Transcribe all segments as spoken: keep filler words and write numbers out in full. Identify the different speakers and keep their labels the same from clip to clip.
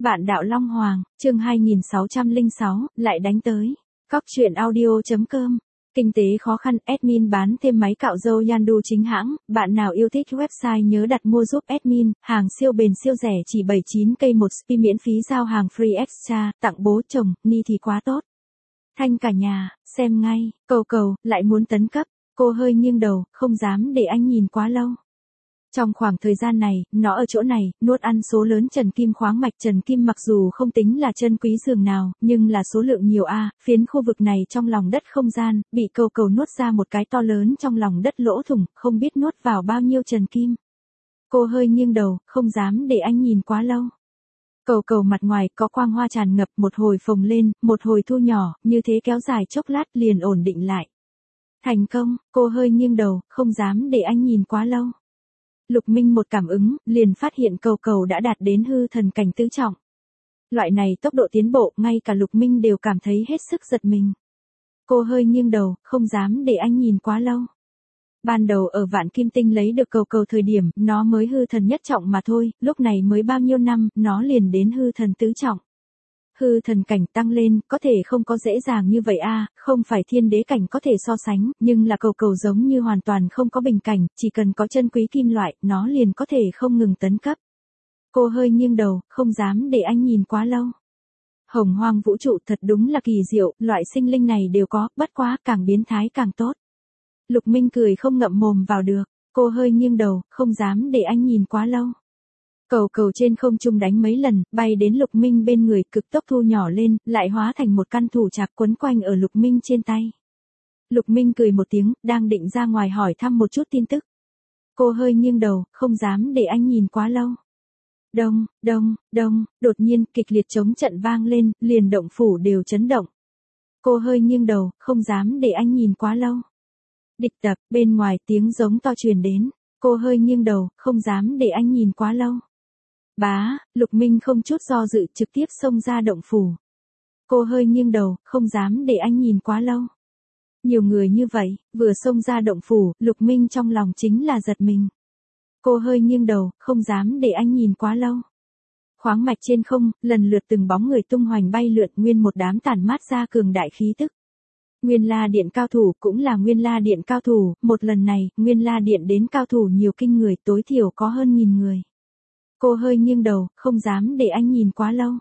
Speaker 1: Bạn đạo Long Hoàng, chương hai nghìn sáu trăm lẻ sáu, lại đánh tới. Cóc truyện audio.com. Kinh tế khó khăn, admin bán thêm máy cạo râu Yandu chính hãng, bạn nào yêu thích website nhớ đặt mua giúp admin, hàng siêu bền siêu rẻ chỉ bảy mươi chín k một spi miễn phí giao hàng free extra, tặng bố chồng, ni thì quá tốt. Thanh cả nhà, xem ngay, cầu cầu, lại muốn tấn cấp, cô hơi nghiêng đầu, không dám để anh nhìn quá lâu. Trong khoảng thời gian này, nó ở chỗ này, nuốt ăn số lớn trần kim khoáng mạch. Trần kim mặc dù không tính là chân quý dường nào, nhưng là số lượng nhiều a, à, phiến khu vực này trong lòng đất không gian, bị cầu cầu nuốt ra một cái to lớn trong lòng đất lỗ thủng, không biết nuốt vào bao nhiêu trần kim. Cô hơi nghiêng đầu, không dám để anh nhìn quá lâu. Cầu cầu mặt ngoài có quang hoa tràn ngập, một hồi phồng lên, một hồi thu nhỏ, như thế kéo dài chốc lát liền ổn định lại. Thành công, cô hơi nghiêng đầu, không dám để anh nhìn quá lâu. Lục Minh một cảm ứng, liền phát hiện cầu cầu đã đạt đến hư thần cảnh tứ trọng. Loại này tốc độ tiến bộ, ngay cả Lục Minh đều cảm thấy hết sức giật mình. Cô hơi nghiêng đầu, không dám để anh nhìn quá lâu. Ban đầu ở Vạn Kim Tinh lấy được cầu cầu thời điểm, nó mới hư thần nhất trọng mà thôi, lúc này mới bao nhiêu năm, nó liền đến hư thần tứ trọng. Hư thần cảnh tăng lên, có thể không có dễ dàng như vậy a, à, không phải thiên đế cảnh có thể so sánh, nhưng là cầu cầu giống như hoàn toàn không có bình cảnh, chỉ cần có chân quý kim loại, nó liền có thể không ngừng tấn cấp. Cô hơi nghiêng đầu, không dám để anh nhìn quá lâu. Hồng hoang vũ trụ thật đúng là kỳ diệu, loại sinh linh này đều có, bất quá càng biến thái càng tốt. Lục Minh cười không ngậm mồm vào được, cô hơi nghiêng đầu, không dám để anh nhìn quá lâu. Cầu cầu trên không trung đánh mấy lần, bay đến Lục Minh bên người, cực tốc thu nhỏ lên, lại hóa thành một căn thủ trạc quấn quanh ở Lục Minh trên tay. Lục Minh cười một tiếng, đang định ra ngoài hỏi thăm một chút tin tức. Cô hơi nghiêng đầu, không dám để anh nhìn quá lâu. Đông, đông, đông, đột nhiên kịch liệt chống trận vang lên, liền động phủ đều chấn động. Cô hơi nghiêng đầu, không dám để anh nhìn quá lâu. Địch tập, bên ngoài tiếng giống to truyền đến, cô hơi nghiêng đầu, không dám để anh nhìn quá lâu. Bá, Lục Minh không chút do dự trực tiếp xông ra động phủ. Cô hơi nghiêng đầu, không dám để anh nhìn quá lâu. Nhiều người như vậy, vừa xông ra động phủ, Lục Minh trong lòng chính là giật mình. Cô hơi nghiêng đầu, không dám để anh nhìn quá lâu. Khoáng mạch trên không, lần lượt từng bóng người tung hoành bay lượn, nguyên một đám tản mát ra cường đại khí tức. Nguyên La Điện cao thủ cũng là Nguyên La Điện cao thủ, một lần này, Nguyên La Điện đến cao thủ nhiều kinh người, tối thiểu có hơn nghìn người. Cô hơi nghiêng đầu, không dám để anh nhìn quá lâu.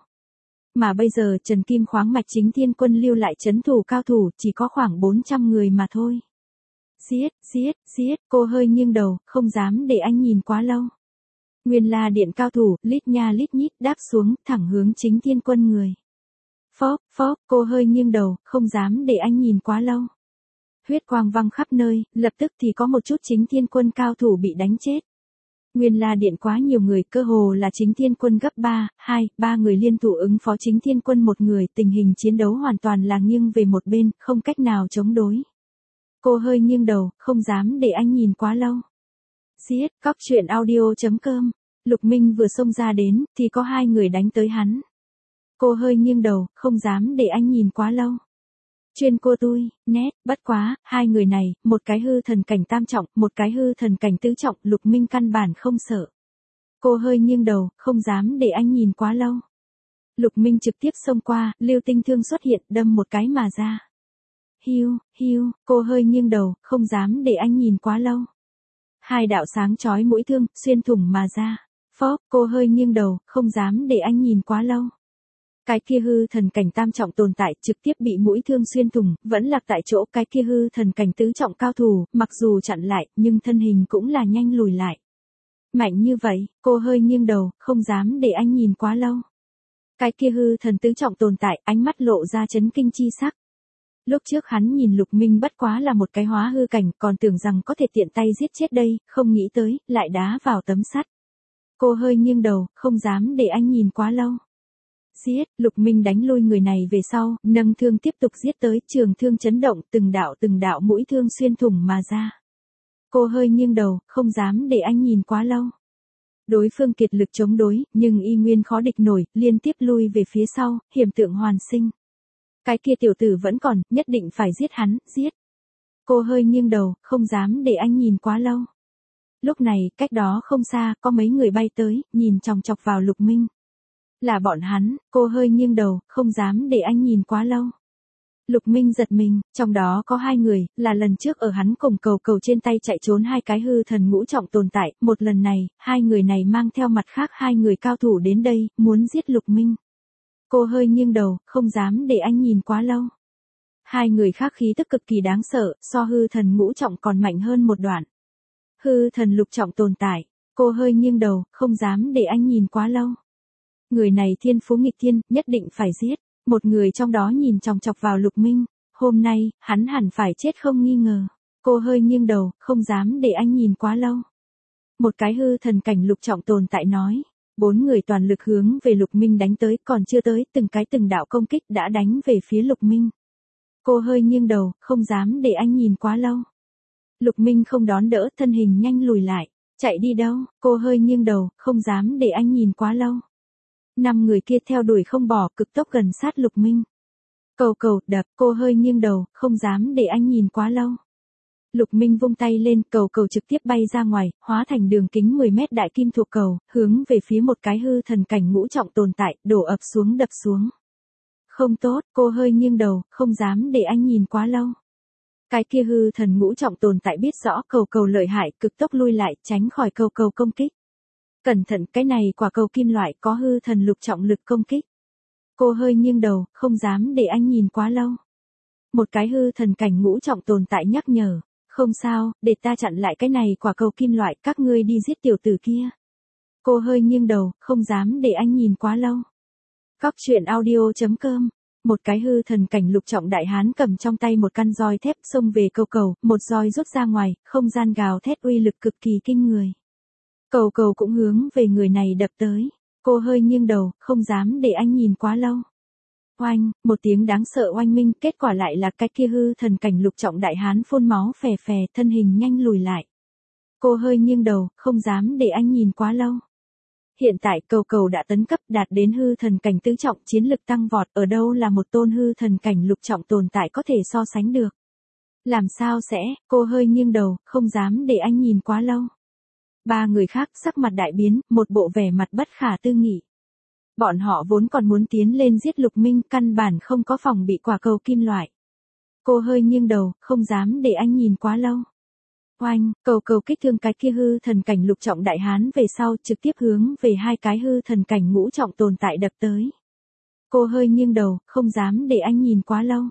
Speaker 1: Mà bây giờ Trần Kim khoáng mạch chính thiên quân lưu lại trấn thủ cao thủ, chỉ có khoảng bốn trăm người mà thôi. Giết, giết, giết, cô hơi nghiêng đầu, không dám để anh nhìn quá lâu. Nguyên La Điện cao thủ, lít nha lít nhít đáp xuống, thẳng hướng chính thiên quân người. Phốc, phốc, cô hơi nghiêng đầu, không dám để anh nhìn quá lâu. Huyết quang văng khắp nơi, lập tức thì có một chút chính thiên quân cao thủ bị đánh chết. Nguyên La Điện quá nhiều người, cơ hồ là chính thiên quân gấp ba, hai, ba người liên thủ ứng phó chính thiên quân một người, tình hình chiến đấu hoàn toàn là nghiêng về một bên, không cách nào chống đối. Cô hơi nghiêng đầu, không dám để anh nhìn quá lâu. Giết, cóc truyện audio.com. Lục Minh vừa xông ra đến, thì có hai người đánh tới hắn. Cô hơi nghiêng đầu, không dám để anh nhìn quá lâu. Chuyên cô tui, nét, bất quá, hai người này, một cái hư thần cảnh tam trọng, một cái hư thần cảnh tứ trọng, Lục Minh căn bản không sợ. Cô hơi nghiêng đầu, không dám để anh nhìn quá lâu. Lục Minh trực tiếp xông qua, lưu tinh thương xuất hiện, đâm một cái mà ra. Hiu, hiu, cô hơi nghiêng đầu, không dám để anh nhìn quá lâu. Hai đạo sáng chói mũi thương, xuyên thủng mà ra. Phốc, cô hơi nghiêng đầu, không dám để anh nhìn quá lâu. Cái kia hư thần cảnh tam trọng tồn tại trực tiếp bị mũi thương xuyên thủng, vẫn lạc tại chỗ. Cái kia hư thần cảnh tứ trọng cao thủ, mặc dù chặn lại, nhưng thân hình cũng là nhanh lùi lại. Mạnh như vậy, cô hơi nghiêng đầu, không dám để anh nhìn quá lâu. Cái kia hư thần tứ trọng tồn tại, ánh mắt lộ ra chấn kinh chi sắc. Lúc trước hắn nhìn Lục Minh bất quá là một cái hóa hư cảnh, còn tưởng rằng có thể tiện tay giết chết đây, không nghĩ tới, lại đá vào tấm sắt. Cô hơi nghiêng đầu, không dám để anh nhìn quá lâu. Giết, Lục Minh đánh lui người này về sau, nâng thương tiếp tục giết tới, trường thương chấn động, từng đạo từng đạo mũi thương xuyên thủng mà ra. Cô hơi nghiêng đầu, không dám để anh nhìn quá lâu. Đối phương kiệt lực chống đối, nhưng y nguyên khó địch nổi, liên tiếp lui về phía sau, hiểm tượng hoàn sinh. Cái kia tiểu tử vẫn còn, nhất định phải giết hắn, giết. Cô hơi nghiêng đầu, không dám để anh nhìn quá lâu. Lúc này, cách đó không xa, có mấy người bay tới, nhìn chòng chọc vào Lục Minh. Là bọn hắn, cô hơi nghiêng đầu, không dám để anh nhìn quá lâu. Lục Minh giật mình, trong đó có hai người, là lần trước ở hắn cùng cầu cầu trên tay chạy trốn hai cái hư thần ngũ trọng tồn tại, một lần này, hai người này mang theo mặt khác hai người cao thủ đến đây, muốn giết Lục Minh. Cô hơi nghiêng đầu, không dám để anh nhìn quá lâu. Hai người khác khí tức cực kỳ đáng sợ, so hư thần ngũ trọng còn mạnh hơn một đoạn. Hư thần lục trọng tồn tại, cô hơi nghiêng đầu, không dám để anh nhìn quá lâu. Người này thiên phú nghịch thiên, nhất định phải giết. Một người trong đó nhìn chòng chọc vào Lục Minh, hôm nay, hắn hẳn phải chết không nghi ngờ. Cô hơi nghiêng đầu, không dám để anh nhìn quá lâu. Một cái hư thần cảnh lục trọng tồn tại nói, bốn người toàn lực hướng về Lục Minh đánh tới, còn chưa tới, từng cái từng đạo công kích đã đánh về phía Lục Minh. Cô hơi nghiêng đầu, không dám để anh nhìn quá lâu. Lục Minh không đón đỡ, thân hình nhanh lùi lại, chạy đi đâu, cô hơi nghiêng đầu, không dám để anh nhìn quá lâu. Năm người kia theo đuổi không bỏ, cực tốc gần sát Lục Minh. Cầu cầu, đập, cô hơi nghiêng đầu, không dám để anh nhìn quá lâu. Lục Minh vung tay lên, cầu cầu trực tiếp bay ra ngoài, hóa thành đường kính mười mét đại kim thuộc cầu, hướng về phía một cái hư thần cảnh ngũ trọng tồn tại, đổ ập xuống đập xuống. Không tốt, cô hơi nghiêng đầu, không dám để anh nhìn quá lâu. Cái kia hư thần ngũ trọng tồn tại biết rõ cầu cầu lợi hại, cực tốc lui lại, tránh khỏi cầu cầu công kích. Cẩn thận, cái này quả cầu kim loại có hư thần lục trọng lực công kích. Cô hơi nghiêng đầu, không dám để anh nhìn quá lâu. Một cái hư thần cảnh ngũ trọng tồn tại nhắc nhở, không sao, để ta chặn lại cái này quả cầu kim loại, các ngươi đi giết tiểu tử kia. Cô hơi nghiêng đầu, không dám để anh nhìn quá lâu. Cóc truyện audio chấm com. Một cái hư thần cảnh lục trọng đại hán cầm trong tay một căn roi thép xông về cầu cầu, một roi rút ra ngoài, không gian gào thét uy lực cực kỳ kinh người. Cầu cầu cũng hướng về người này đập tới. Cô hơi nghiêng đầu, không dám để anh nhìn quá lâu. Oanh, một tiếng đáng sợ oanh minh, kết quả lại là cái kia hư thần cảnh lục trọng đại hán phun máu phè phè, thân hình nhanh lùi lại. Cô hơi nghiêng đầu, không dám để anh nhìn quá lâu. Hiện tại cầu cầu đã tấn cấp đạt đến hư thần cảnh tứ trọng, chiến lực tăng vọt, ở đâu là một tôn hư thần cảnh lục trọng tồn tại có thể so sánh được. Làm sao sẽ, cô hơi nghiêng đầu, không dám để anh nhìn quá lâu. Ba người khác sắc mặt đại biến, một bộ vẻ mặt bất khả tư nghị. Bọn họ vốn còn muốn tiến lên giết Lục Minh, căn bản không có phòng bị quả cầu kim loại. Cô hơi nghiêng đầu, không dám để anh nhìn quá lâu. Oanh, cầu cầu kích thương cái kia hư thần cảnh lục trọng đại hán về sau, trực tiếp hướng về hai cái hư thần cảnh ngũ trọng tồn tại đập tới. Cô hơi nghiêng đầu, không dám để anh nhìn quá lâu.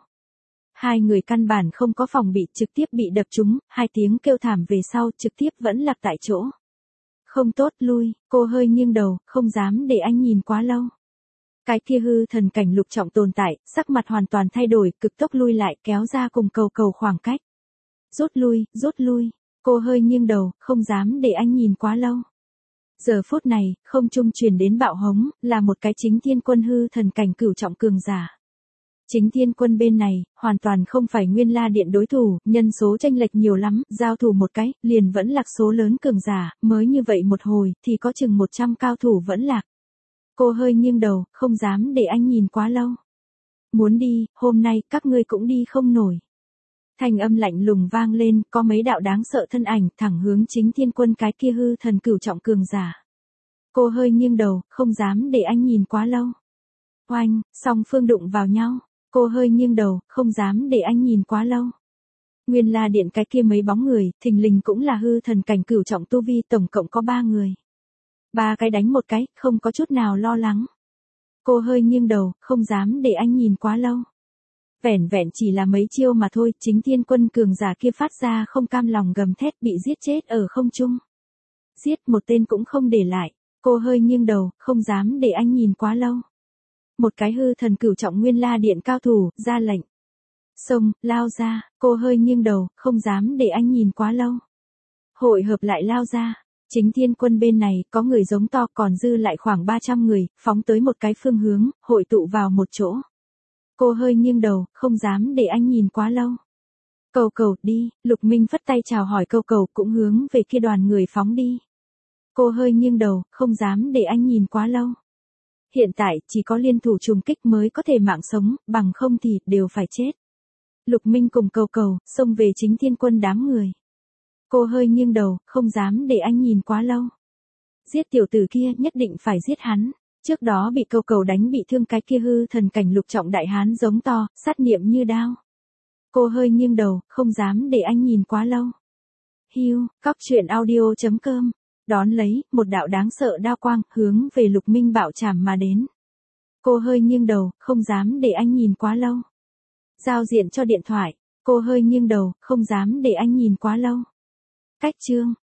Speaker 1: Hai người căn bản không có phòng bị, trực tiếp bị đập trúng, hai tiếng kêu thảm về sau, trực tiếp vẫn lạc tại chỗ. Không tốt, lui, cô hơi nghiêng đầu, không dám để anh nhìn quá lâu. Cái kia hư thần cảnh lục trọng tồn tại, sắc mặt hoàn toàn thay đổi, cực tốc lui lại, kéo ra cùng cầu cầu khoảng cách. Rút lui, rút lui, cô hơi nghiêng đầu, không dám để anh nhìn quá lâu. Giờ phút này, không trung truyền đến bạo hống, là một cái chính thiên quân hư thần cảnh cửu trọng cường giả. Chính thiên quân bên này, hoàn toàn không phải Nguyên La Điện đối thủ, nhân số tranh lệch nhiều lắm, giao thủ một cái, liền vẫn lạc số lớn cường giả, mới như vậy một hồi, thì có chừng một trăm cao thủ vẫn lạc. Cô hơi nghiêng đầu, không dám để anh nhìn quá lâu. Muốn đi, hôm nay, các ngươi cũng đi không nổi. Thanh âm lạnh lùng vang lên, có mấy đạo đáng sợ thân ảnh, thẳng hướng chính thiên quân cái kia hư thần cửu trọng cường giả. Cô hơi nghiêng đầu, không dám để anh nhìn quá lâu. Oanh, song phương đụng vào nhau. Cô hơi nghiêng đầu, không dám để anh nhìn quá lâu. Nguyên La Điện cái kia mấy bóng người, thình lình cũng là hư thần cảnh cửu trọng tu vi, tổng cộng có ba người. Ba cái đánh một cái, không có chút nào lo lắng. Cô hơi nghiêng đầu, không dám để anh nhìn quá lâu. Vẻn vẹn chỉ là mấy chiêu mà thôi, chính thiên quân cường giả kia phát ra không cam lòng gầm thét, bị giết chết ở không trung. Giết một tên cũng không để lại. Cô hơi nghiêng đầu, không dám để anh nhìn quá lâu. Một cái hư thần cửu trọng Nguyên La Điện cao thủ, ra lệnh. Xông, lao ra, cô hơi nghiêng đầu, không dám để anh nhìn quá lâu. Hội hợp lại lao ra, chính thiên quân bên này, có người giống to, còn dư lại khoảng ba trăm người, phóng tới một cái phương hướng, hội tụ vào một chỗ. Cô hơi nghiêng đầu, không dám để anh nhìn quá lâu. Cầu cầu, đi, Lục Minh phất tay chào hỏi cầu cầu, cũng hướng về kia đoàn người phóng đi. Cô hơi nghiêng đầu, không dám để anh nhìn quá lâu. Hiện tại, chỉ có liên thủ trùng kích mới có thể mạng sống, bằng không thì, đều phải chết. Lục Minh cùng cầu cầu, xông về chính thiên quân đám người. Cô hơi nghiêng đầu, không dám để anh nhìn quá lâu. Giết tiểu tử kia, nhất định phải giết hắn. Trước đó bị câu cầu đánh bị thương cái kia hư thần cảnh lục trọng đại hán giống to, sát niệm như đao. Cô hơi nghiêng đầu, không dám để anh nhìn quá lâu. Hiu, cóc truyện audio.com. Đón lấy, một đạo đáng sợ đao quang, hướng về Lục Minh bạo chảm mà đến. Cô hơi nghiêng đầu, không dám để anh nhìn quá lâu. Giao diện cho điện thoại. Cô hơi nghiêng đầu, không dám để anh nhìn quá lâu. Cách chương.